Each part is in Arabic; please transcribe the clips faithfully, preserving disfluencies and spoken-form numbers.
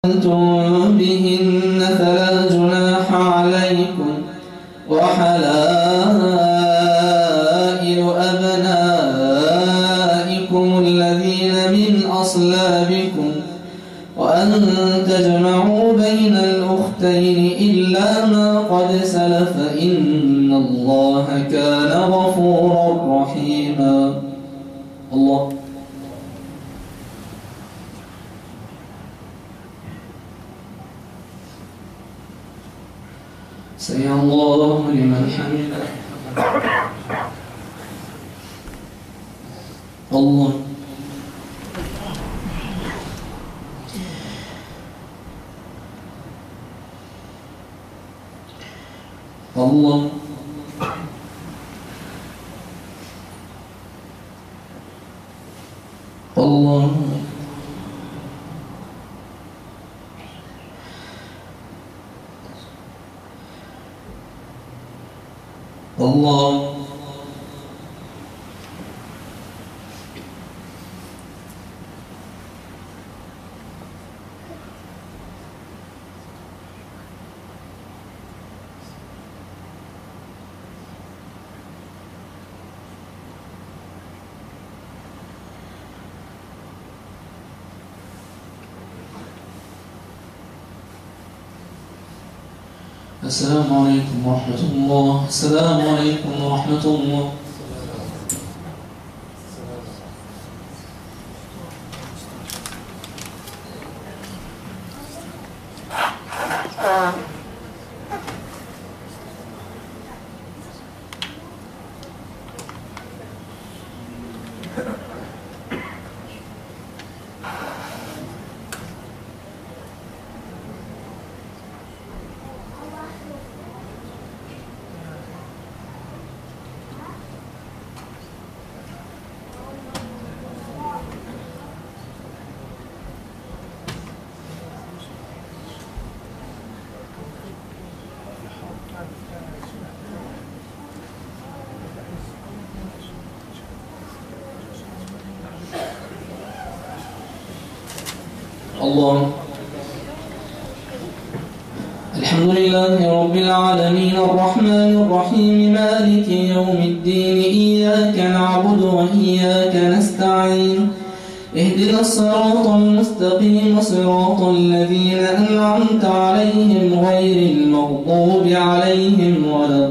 أنتم بهن فلا جناح عليكم وحلائل أبنائكم الذين من أصلابكم وأن تجمعوا بين الأختين إلا ما قد سلف إن الله كان غفورا رحيما. الله سمع الله لمن حمده. الله الله الله الله السلام عليكم ورحمة الله. السلام عليكم ورحمة الله. الله الحمد لله رب العالمين الرحمن الرحيم مالك يوم الدين إياك نعبد وإياك نستعين اهدنا الصراط المستقيم صراط الذين أنعمت عليهم غير المغضوب عليهم ولا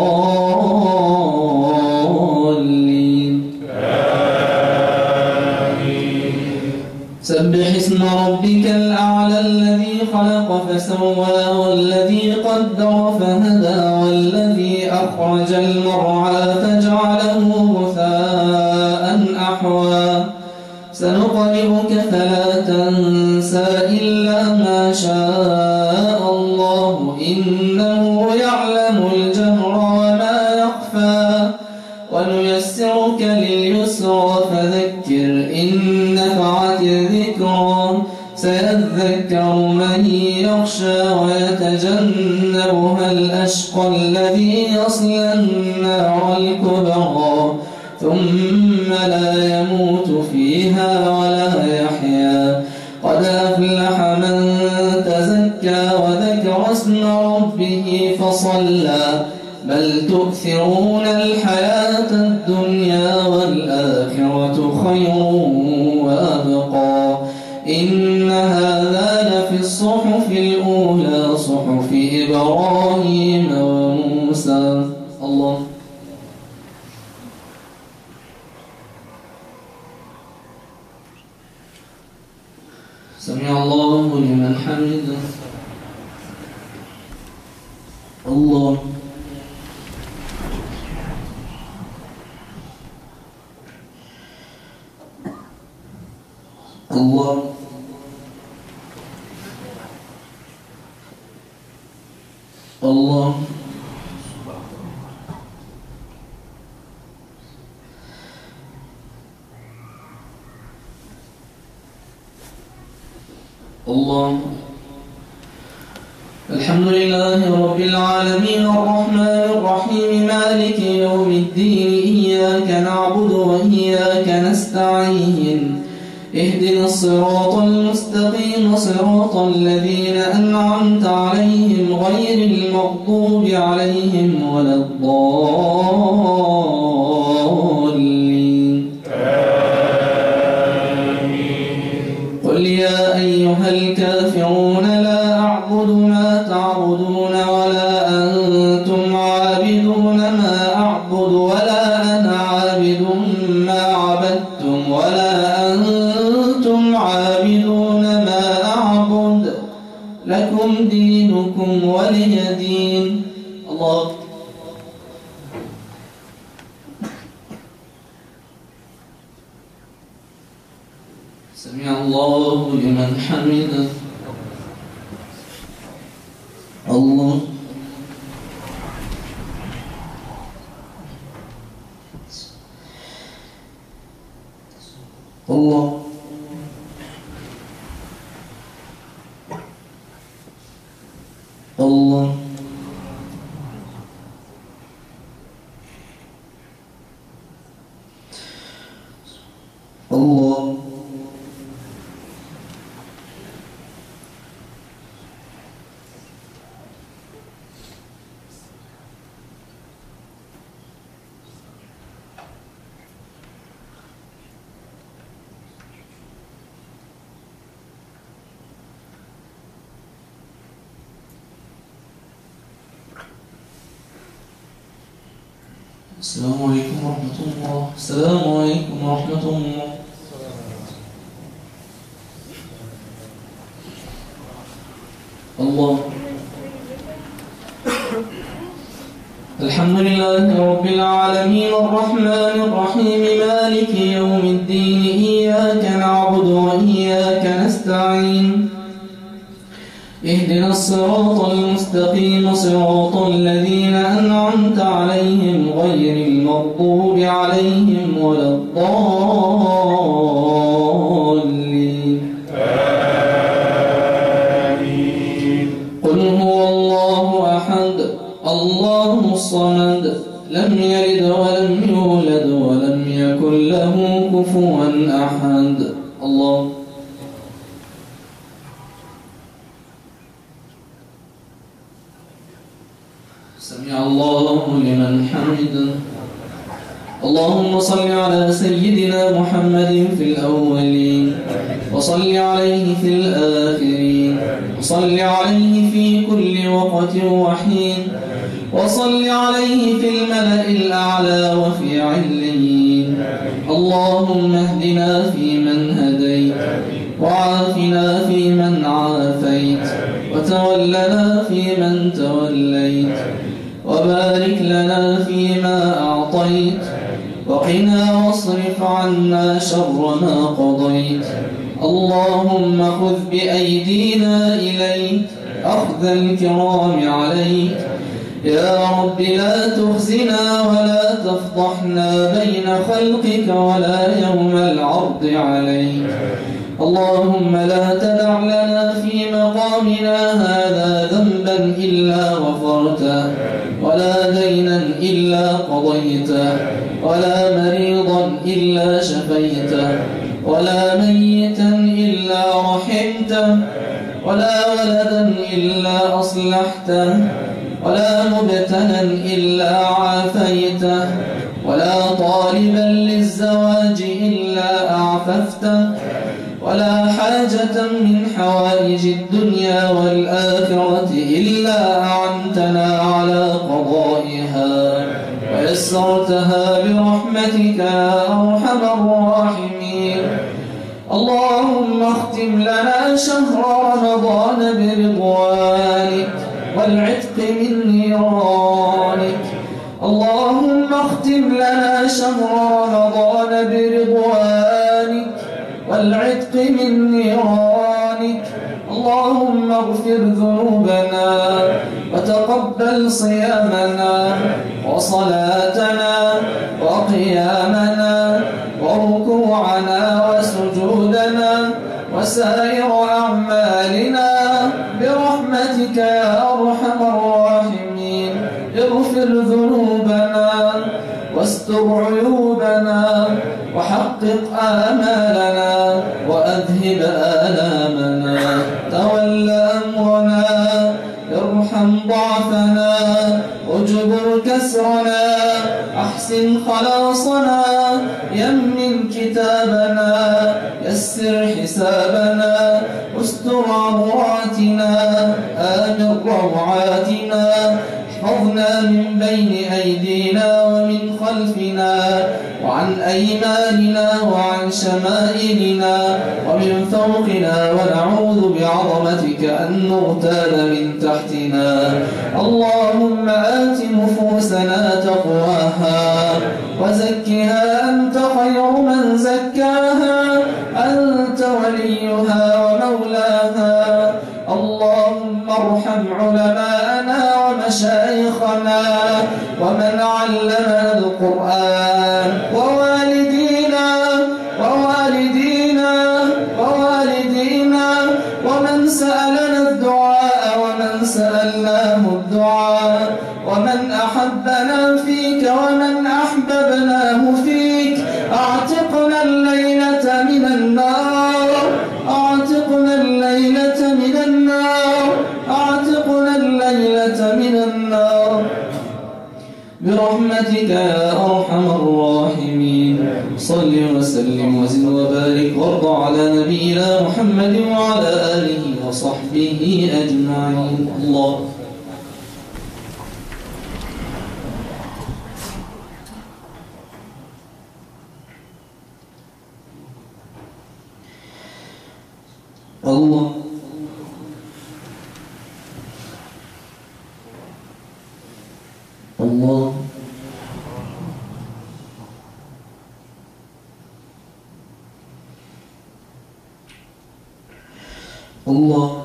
الضالين. سبح اسم ربك الأعلى الذي خلق فسوى والذي قدر فهدى والذي أخرج المرعى فجعله غثاء أحوى سنقرئك فلا تنسى إلا ما شاء الله إنه يعلم الجهر وما يخفى ونيسرك لليسرى فذكر إن نفعت الذكرى سيذكر من يخشى ويتجنبها الأشقى الذي يصلى النار الكبرى ثم لا يموت فيها ولا يحيا قد أفلح من تزكى وذكر اسم ربه فصلى بل تؤثرون الحياة الدنيا والآخرة خير وأبقى إن هذا لفي الصحف الأولى صحف إبراهيم وموسى. الله سمع الله لمن حمده. الله الله الله الله الحمد لله رب العالمين الرحمن الرحيم مالك يوم الدين إياك نعبد وإياك نستعين اهدنا الصراط المستقيم المستقيم صراط الذين أنعمت عليهم غير المغضوب عليهم ولا الضالين آمين. قل يا أيها الكافرون لا أعبد ما تعبدون ولا أنتم عابدون ما أعبد ولا أنا عابد ما عبدتم ولا أنتم عابدون ما أعبد لكم دينكم ولي دين. الله سمع الله لمن حمده. الله الله الله الله السلام عليكم ورحمة الله. السلام عليكم ورحمة الله. الله الحمد لله رب العالمين الرحمن الرحيم مالك يوم الدين إياك نعبد وإياك نستعين اهدنا الصراط المستقيم صراط الذين أنعمت عليهم غير المغضوب عليهم ولا الضالين آمين. قل هو الله أحد الله الصمد لم يلد ولم يولد ولم يكن له كفوا أحد. الله سمع الله لمن حمده. اللهم صل على سيدنا محمد في الأولين وصل عليه في الآخرين وصل عليه في كل وقت وحين وصل عليه في الملأ الأعلى وفي عليين. اللهم اهدنا فيمن هديت وعافنا فيمن عافيت وتولنا فيمن توليت وبارك لنا فيما أعطيت وقنا واصرف عنا شر ما قضيت. اللهم خذ بأيدينا إليك أخذ الكرام عليك. يا رب لا تخزنا ولا تفضحنا بين خلقك ولا يوم العرض عليك. اللهم لا تدع لنا في مقامنا هذا ذنبا إلا غفرته ولا دينا إلا قضيته ولا مريضا إلا شفيته ولا ميتا إلا رحمته ولا ولدا إلا أصلحته ولا مبتلا إلا عافيته ولا طالبا للزواج إلا أعففته ولا حاجة من حوائج الدنيا والآخرة إلا أعنتنا على قضائها ويسرتها برحمتك يا أرحم الراحمين. اللهم اختم لنا شهر رمضان برضوانك والعتق من نيرانك. اللهم اختم لنا شهر رمضان برضوانك والعتق من نيرانك. اللهم اغفر ذنوبنا وتقبل صيامنا وصلاتنا وقيامنا وركوعنا وسجودنا وسائر أعمالنا برحمتك يا أرحم الراحمين. اغفر ذنوبنا واستر عيوبنا وحقق آمالنا وأذهب آلامنا أمرنا، ارحم ضعفنا، اجبر كسرنا، أحسن خلاصنا، يمن كتابنا، يسر حسابنا، استر عوراتنا، آمن روعاتنا، احفظنا من بين أيدينا ومن خلفنا وعن أيماننا وعن شمائلنا ومن فوقنا، ونعوذ بعظمتك أن نغتال من تحتنا. اللهم آت نفوسنا تقواها وزكها أنت خير من زكاها، أنت وليها ومولاها. اللهم ارحم علماءنا ومشايخنا ومن علمنا القرآن، ووالدينا ووالدينا ووالدينا ومن سألنا الدعاء ومن سألناه الدعاء، ومن أحبنا فيك ومن أحببناه فيك. أعتقنا الليلة من النار، أعتقنا الليلة من النار، أعتقنا الليلة من النار برحمتك يا أرحم الراحمين. صل وسلم وزد وبارك وارض على نبينا محمد وعلى آله وصحبه أجمعين. الله الله الله الله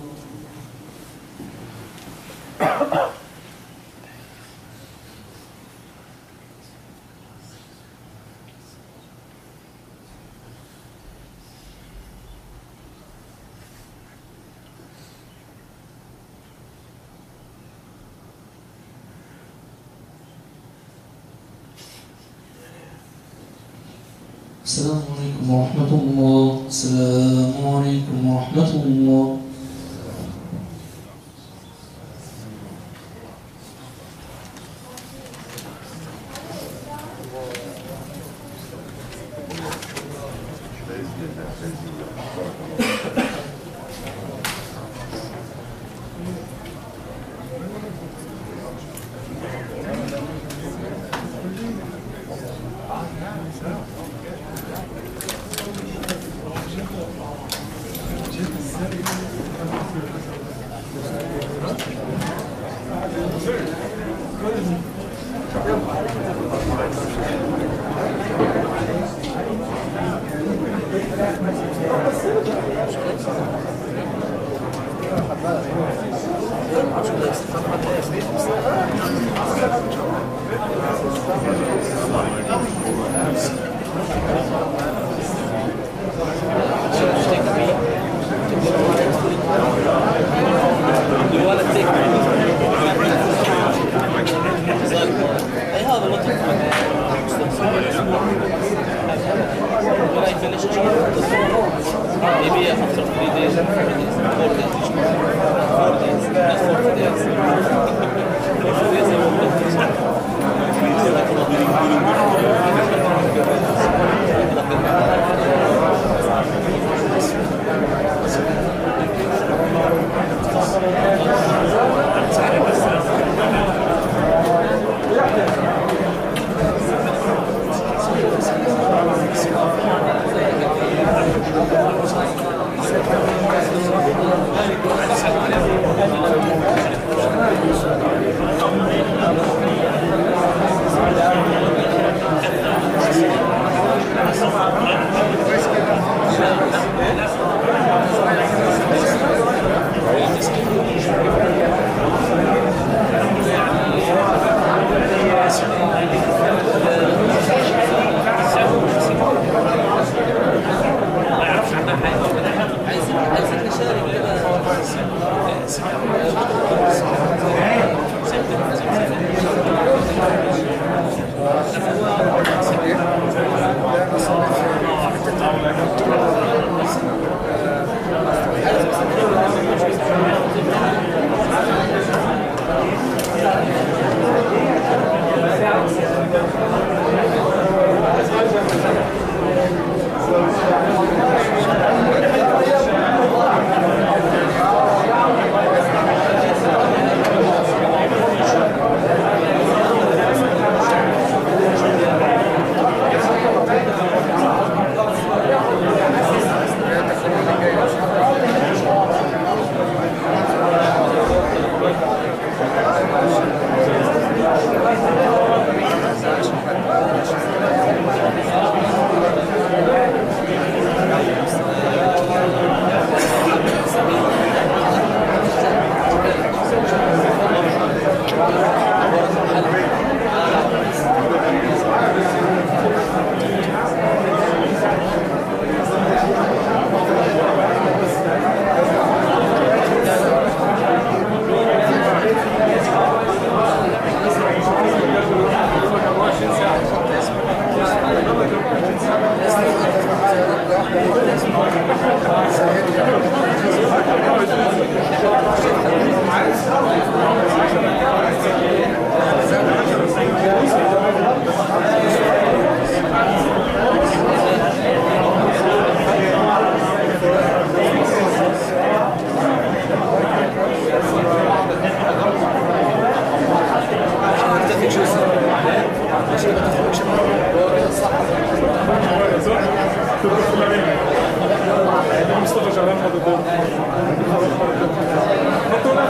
السلام عليكم ورحمة الله. السلام عليكم ورحمة الله. Four days.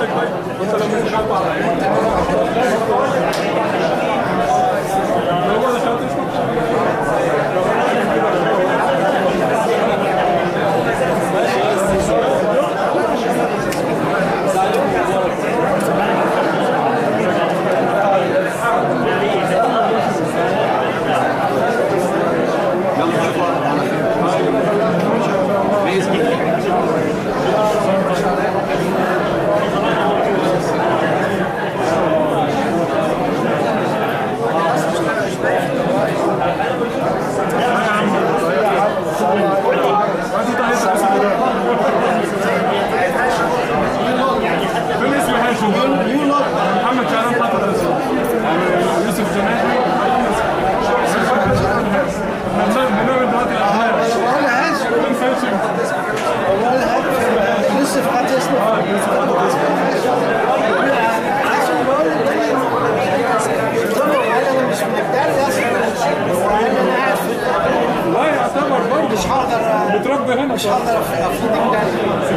مش هقدر افيدك تاني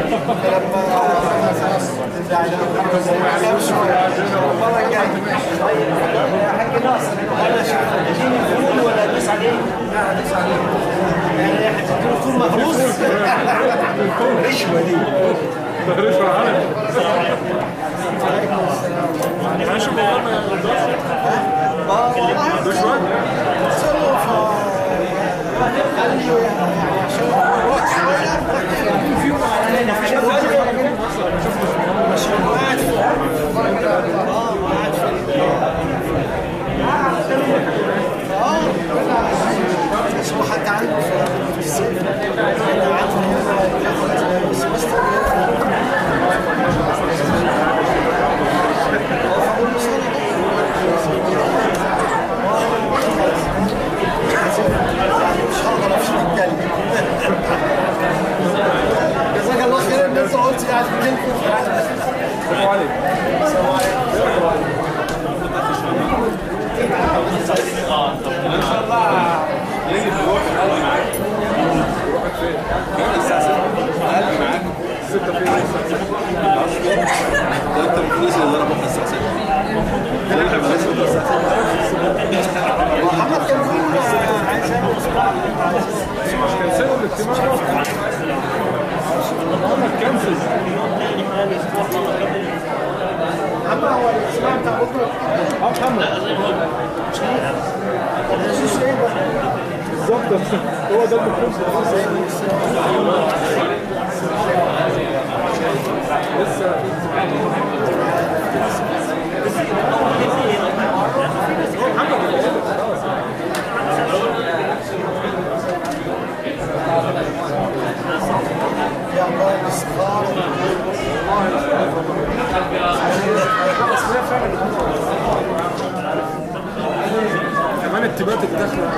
لما شويه المره الجايه يا حاج ناصر انا اديني فول ولا ادوس عليه؟ لا ادوس عليه يعني هتديله فول مهروس رشوه دي رشوه على ماشي والله ما يرضاش رشوه حتى عنده في السن جزاك الله خير ان انت قلت يعني السلام عليكم. السلام عليكم. ان شاء الله نيجي نروح نقعد معاك. نروح فين؟ كمان الساعه ستة. نقعد معاك ستة فين؟ الساعه ستة. ده انت الفلوس اللي انا بروح الساعه ستة. احنا بنخلص الساعه ستة. محمد كان بيقول عايز يعمل مش كنسلوا الاجتماع. محمد كنسل. محمد هو الاجتماع بتاع بكره؟ اه محمد. بالظبط هو ده الدكتور لسه يا الله الاستغفار كمان التبات الداخله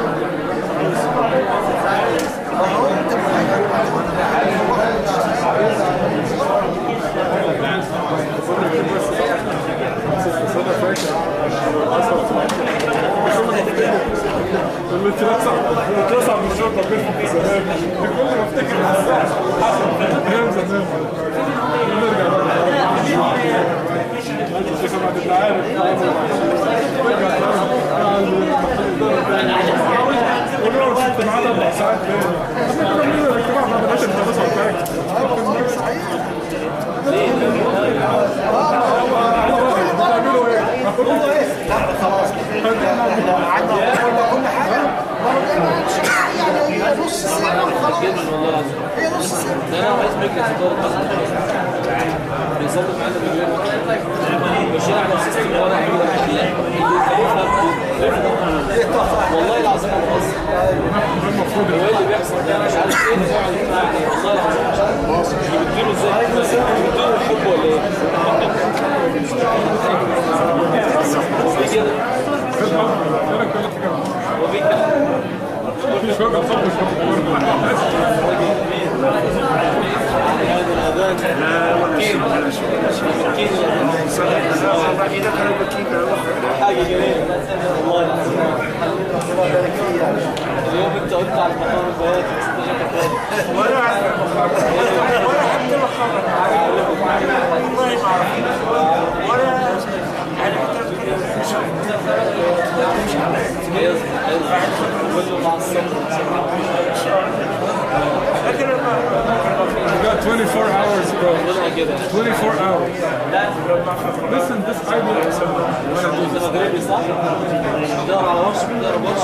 اللي اترصع اللي اترصع من الشرطه بين زمان كل ما افتكر ايام زمان نرجع الشيخ عبد العارف ونقعد في اجتماعات اربع ساعات كنا بنعمل الاجتماع ما بدناش نخلصه على حاجه بتعملوا ايه؟ هو ايه؟ لا خلاص قعدنا كل حاجه يعني هي نص ساعه وخلاص هي نص ساعه ده انا عايز مجلس اداره بيظبط معانا بالليل ماشيين على السيستم اللي انا والله العظيم المفروض هو اللي بيحصل ده مش عارف ايه والله العظيم بتديله ازاي بتديله الحب ولا ايه هو بيكده مفيش راجل صبر لا ولا شيء ولا شيء حاجة جميلة والله اليوم انت قلت على المقام البيات ولا ولا حتى والله ما اعرف Listen, this idea is بتدور على ورش بتدور ورش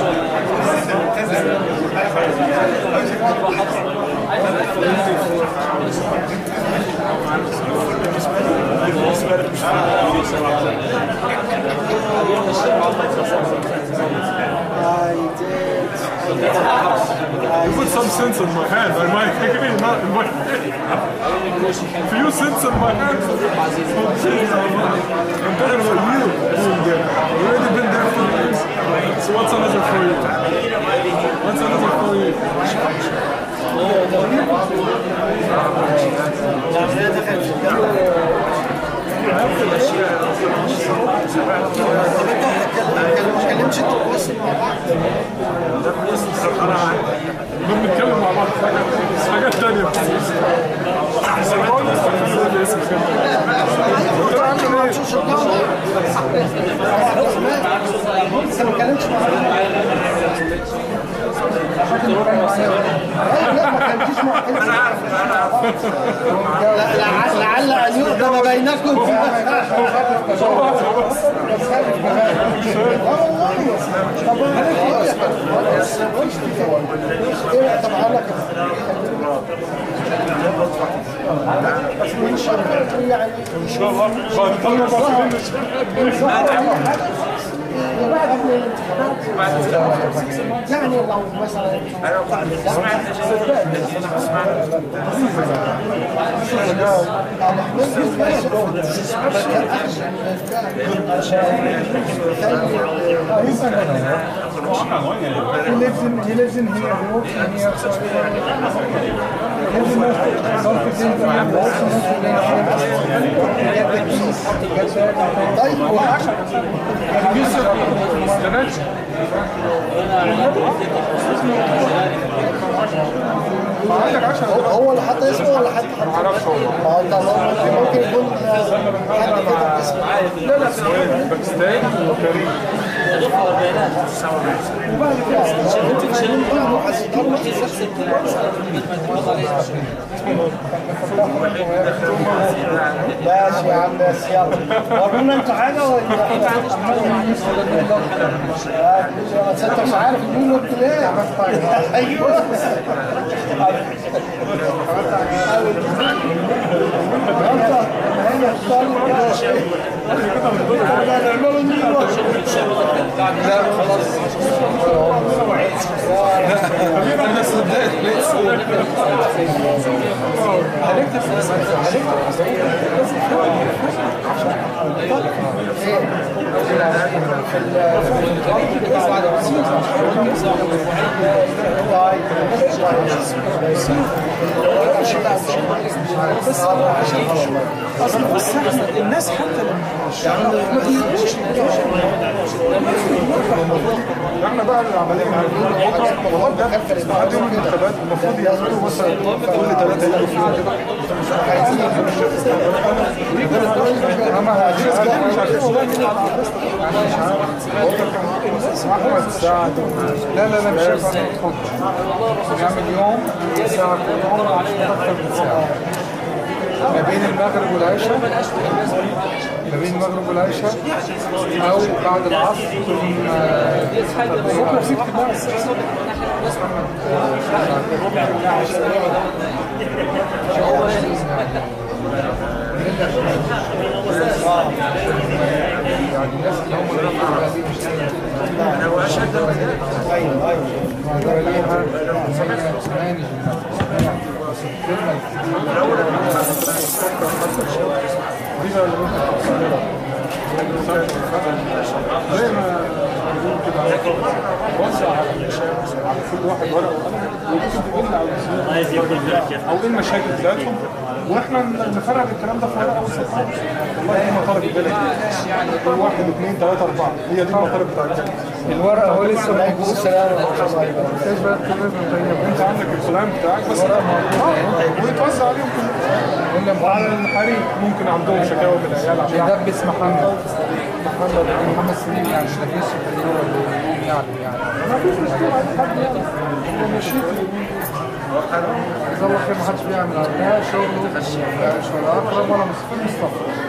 You put some sense in my hand. I might agree, not in my hand. Few cents in my hand. I'm talking about you doing that. You already been there for years. So what's another for you? What's another for you? بنتكلم مع بعض حاجات تانية لعل ان يؤذن بينكم ان شاء الله يعني لو مثلا He lives in he lives in here, he works in here, so he lives in most self-contained and also most related. Get the keys, get there. طيب هو اللي حط اسمه ولا حد حط؟ معرفش والله. اه ممكن يكون حد كتب اسمه. لا لا باكستان وكريم. ماشي يا عم بس يلا ورونا انتوا حاجه ولا انت مش عارف مين قلت ليه؟ ايوه لا خلاص انا صدقت اصل بص احنا الناس حتى لما ما بيقولوش احنا بقى العمليه مع الموضوع ده بعد يوم الانتخابات المفروض يعملوا مثلا كل ثلاثه يجوا فيهم كده اما هذه مش عارف احمد سعد لا لا لا مش هينفع نعمل يوم ساعه عمره اكثر من ساعه ما بين المغرب والعشاء ما بين المغرب والعشاء او بعد العصر بكره في اجتماع يعني الناس اللي هم رفعوا هذه مش انا واشهد ايوه ايوه زي ما بنقول كده وزع على كل واحد ورقه ويكتب لنا او ايه المشاكل بتاعتهم واحنا نفرغ الكلام ده في ورقه وسط والله دي مطالب البلد يعني كل واحد اثنين ثلاثه اربعه هي دي المطالب بتاعتنا الورقه هو لسه موجود. السلام انت عندك الكلام بتاعك بس ويتوزع عليهم كلهم وعلى الحريق ممكن عندهم شكاوى من العيال عشان بيدبس محمد محمد محمد سليم يعني مش لابس يعني يعني ما فيش مشكله حد يعني مشيت جزاه الله خير ما حدش بيعمل لا شغله مش ولا اقرب ولا مصطفى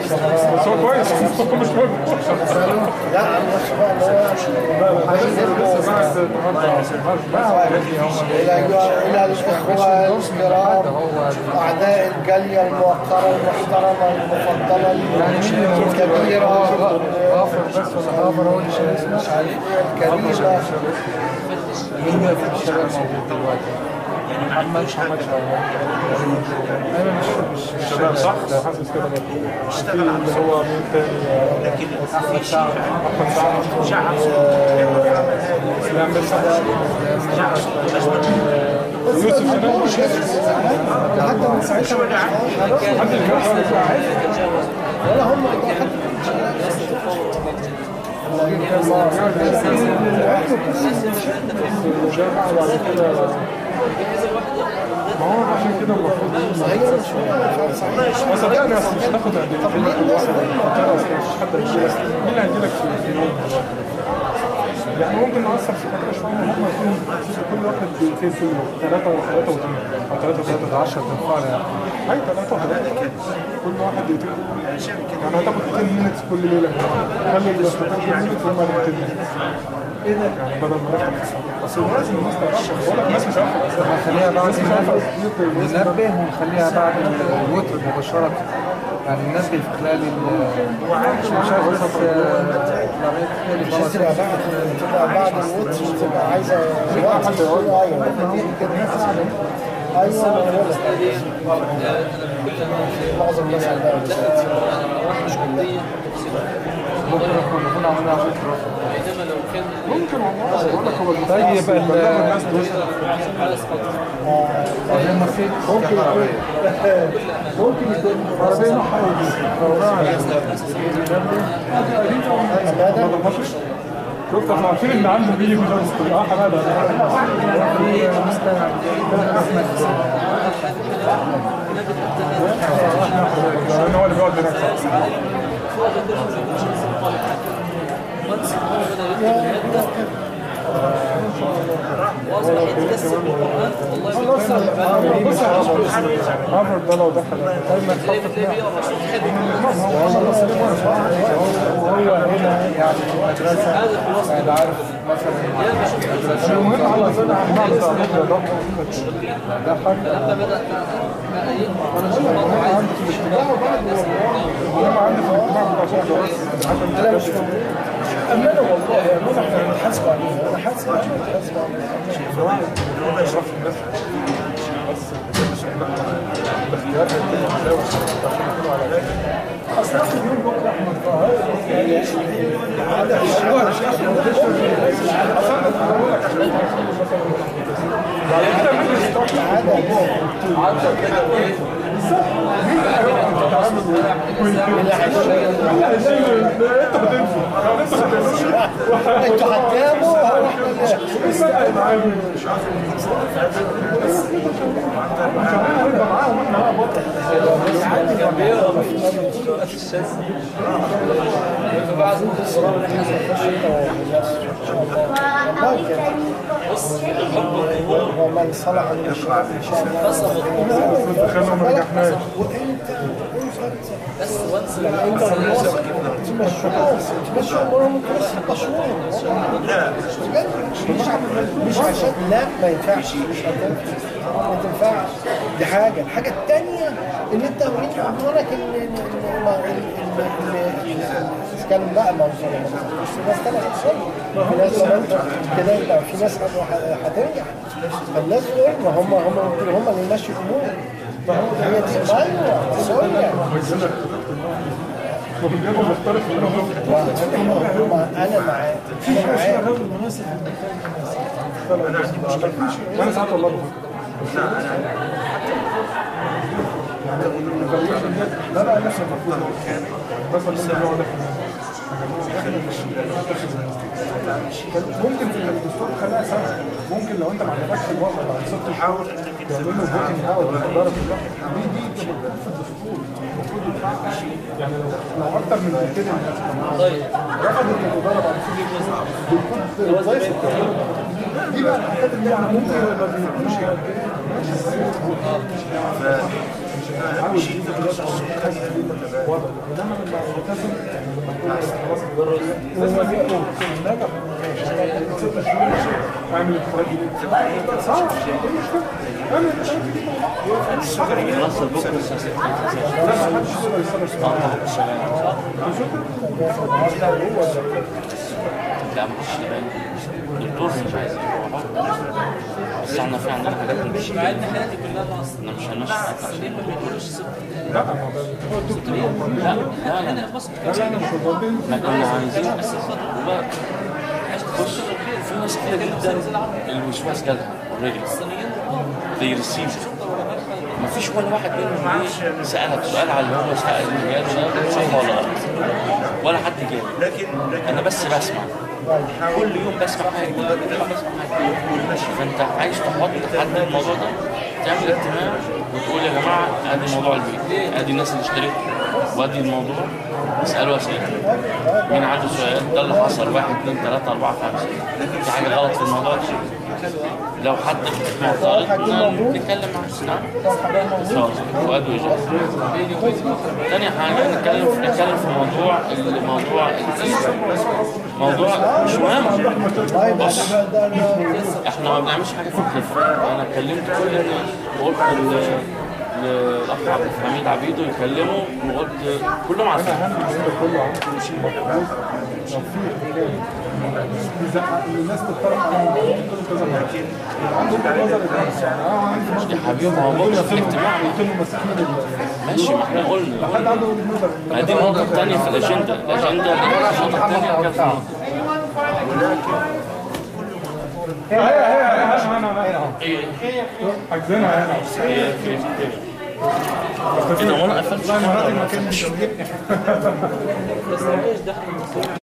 بس هو كويس هو مش مهم. لا مش بقى اللي هو لسه بعد إلى إلى الإخوة الكرام أعداء الجالية الموقرة المحترمة المفضلة الكبيرة غافر بس ولا غافر هو اللي شايل اسمه الكريمة مين بقى في الشباب موجود دلوقتي؟ محمد محمد انا مش مش شباب صح؟ حاسس كده برضه. اشتغل اللي هو مين تاني؟ احمد سعد احمد سعد اسلام بن سعد يوسف شنو؟ حتى من ساعتها حد اللي كان ولا هم ما هو عشان كده المفروض بس صدقني اصلا مش هتاخد قد ايه في الوصل مش حد هيجيلك مين اللي هيجيلك في يوم يعني ممكن نأثر في فترة شوية هم يكون كل واحد دقيقتين كل يوم ثلاثة وثلاثة واثنين أو ثلاثة وثلاثة عشرة تنفعنا يعني هاي ثلاثة وثلاثة كل واحد دقيقتين يعني هتاخد عشرين مينتس كل ليلة خلي البسطتين مينتس هم عشرين مينتس يعني بدل ما نفتح بس لازم الناس تعرف بقول لك الناس مش عارفة هنخليها بعد ننبه ونخليها بعد الوتر مباشرة يعني ننبه في خلال مش عارف بس مش تبقى بعد تبقى بعد الوتر تبقى عايزة وقت ايوه ايوه معظم الناس عندها مش كلها ممكن نكون عملنا فكرة ممكن والله بقول لك هو طيب بلغوا الناس دول زي ما في ممكن يكون ممكن يكون عربية نوعها شفت احنا عارفين ان عنده بيجي في الرسل اه حماده لان هو اللي بيقعد هناك بص هارفارد ده لو دخل وهو هنا يعني مدرسة يعني عارف مثلا المهم على سنة عمال ده ده حاجة انا عندي في الاجتماع انا مش أمانة والله أمانة احنا بنتحاسبوا عليها أنا حاسب عليها بنتحاسبوا عليها هو يشرف الناس بس الاختيار هيكون على أصلا اليوم بكرة أحمد طاهر هذا الشعار انتوا هتجابوا ومن صلح من الشباب ان شاء الله وانت بس وانس انت تمشوا تمشوا امورهم بس لا مش عشان لا ما ينفعش مش هتنفع ما تنفعش دي حاجه الحاجه الثانيه ان انت اريد امورك ان كان بقى موضوع بس الناس طلعت تصلي في ناس تلاقي في ناس هتنجح فالناس دول هم هم هم اللي يمشوا الامور ما هو هي دي ايوه سوريا وبالجانب مختلف انا معاك انا معاك وانا ساعات والله بفكر لا لا نفس المفروض مثلا ممكن نقعد ممكن في الدستور خليها سنه ممكن لو انت ما عجبكش الوضع بعد ست شهور تعمل له فوتنج اوت بالاداره كلها دي دي في الدستور المفروض يدفع يعني لو لو اكتر من كده رفضت الاداره بعد ست شهور بيكون وظيفه دي بقى الحاجات اللي يعني ممكن ما بيكونش عاوز يجيب نفسه حاسس وضع، انما لما ملتزم خلاص لازم يبقى نجح ست شهور اعمل انتخابات جديده صح؟ اعمل انتخابات جديده خلاص بكره الساعه ستة. لا ما حدش يقدر يصلي لا ما حدش يبان الدكتور مش عايز بس احنا في عندنا حاجات مش مع ان حياتي كلها اصلا انا مش هنمشي حتى عشان ما يقولوش لا ما هو الدكتور لا لا لا لا انا مش مضادين ما كنا عايزين بس بص في ناس كتير جدا الوسواس جالها اوريدي زي ريسيف ما فيش ولا واحد منهم ايه سالك سؤال على اللي هو سال جاب ده صح ولا غلط ولا حد جاب انا بس بسمع كل يوم بسمع حاجه كل يوم بسمع حاجه فانت عايز تحط تحدد الموضوع ده تعمل اهتمام وتقول يا جماعه ادي موضوع البيت ادي الناس اللي اشترت وادي الموضوع اسالوا اسئله مين عنده سؤال ده اللي حصل واحد اثنين ثلاثه اربعه خمسه في حاجه غلط في الموضوع ده لو حد معترض نتكلم معاه نعم سؤال وإجابة. تاني حاجة نتكلم نتكلم في موضوع الموضوع موضوع مش مهم. بص احنا ما بنعملش حاجة في الخفة. انا كلمت كل الناس وقلت للأخ عبد الحميد عبيدو يكلموا وقلت كلهم عارفين كله عنده شيء مقبول لو في بيزعق الناس تتطرق على كذا مرة عنده نظر اه عندي يا حبيبي ما هو بكره في الاجتماع قلت له مسكين ماشي ما احنا قلنا حد عنده نظر ما دي النقطة الثانية في الأجندة الأجندة النقطة الثانية كانت هي هي هي هنا هنا ايه عايزينها هنا ايه ايه ده وانا قفلت والله مراتي ما كانش بيجيبني